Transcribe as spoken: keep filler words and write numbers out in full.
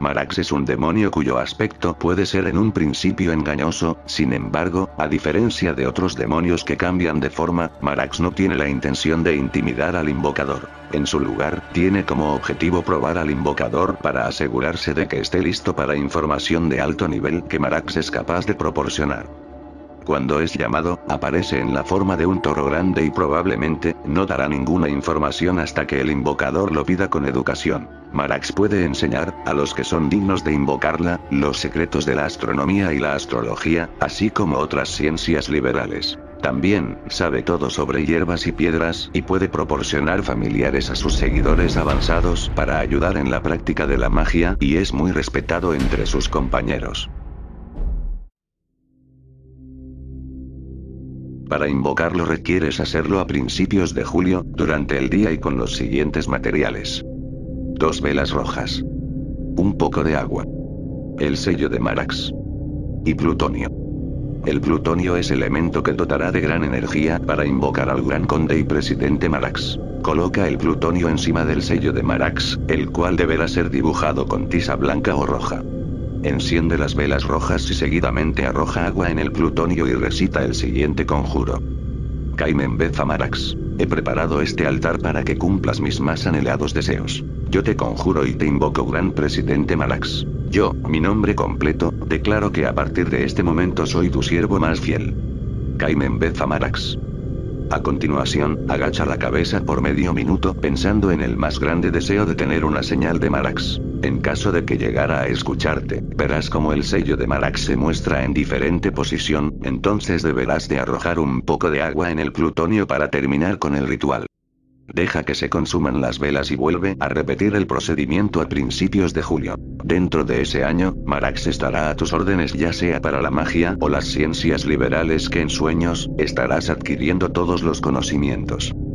Marax es un demonio cuyo aspecto puede ser en un principio engañoso, sin embargo, a diferencia de otros demonios que cambian de forma, Marax no tiene la intención de intimidar al invocador. En su lugar, tiene como objetivo probar al invocador para asegurarse de que esté listo para información de alto nivel que Marax es capaz de proporcionar. Cuando es llamado, aparece en la forma de un toro grande y probablemente, no dará ninguna información hasta que el invocador lo pida con educación. Marax puede enseñar, a los que son dignos de invocarla, los secretos de la astronomía y la astrología, así como otras ciencias liberales. También, sabe todo sobre hierbas y piedras, y puede proporcionar familiares a sus seguidores avanzados para ayudar en la práctica de la magia, y es muy respetado entre sus compañeros. Para invocarlo requieres hacerlo a principios de julio, durante el día y con los siguientes materiales. Dos velas rojas. Un poco de agua. El sello de Marax. Y plutonio. El plutonio es elemento que dotará de gran energía para invocar al gran conde y presidente Marax. Coloca el plutonio encima del sello de Marax, el cual deberá ser dibujado con tiza blanca o roja. Enciende las velas rojas y seguidamente arroja agua en el plutonio y recita el siguiente conjuro. Caimen Beza Marax. He preparado este altar para que cumplas mis más anhelados deseos. Yo te conjuro y te invoco gran presidente Marax. Yo, mi nombre completo, declaro que a partir de este momento soy tu siervo más fiel. Caimen Beza Marax. A continuación, agacha la cabeza por medio minuto pensando en el más grande deseo de tener una señal de Marax. En caso de que llegara a escucharte, verás como el sello de Marax se muestra en diferente posición, entonces deberás de arrojar un poco de agua en el plutonio para terminar con el ritual. Deja que se consuman las velas y vuelve a repetir el procedimiento a principios de julio. Dentro de ese año, Marax estará a tus órdenes ya sea para la magia o las ciencias liberales que en sueños, estarás adquiriendo todos los conocimientos.